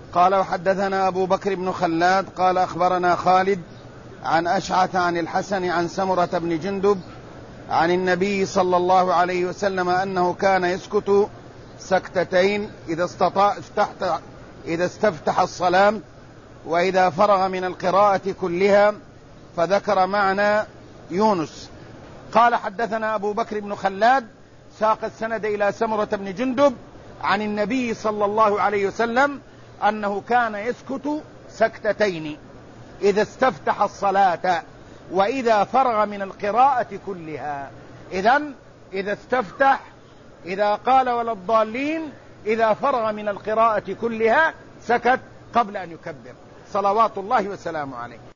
قال وحدثنا أبو بكر بن خلاد قال أخبرنا خالد عن أشعث عن الحسن عن سمرة بن جندب عن النبي صلى الله عليه وسلم أنه كان يسكت سكتتين إذا استفتح الصلاة وإذا فرغ من القراءة كلها، فذكر معنى يونس. قال حدثنا أبو بكر بن خلاد ساق السند إلى سمرة بن جندب عن النبي صلى الله عليه وسلم أنه كان يسكت سكتتين إذا استفتح الصلاة وإذا فرغ من القراءة كلها. إذن إذا استفتح، إذا قال ولا الضالين، إذا فرغ من القراءة كلها سكت قبل أن يكبر صلوات الله وسلامه عليه.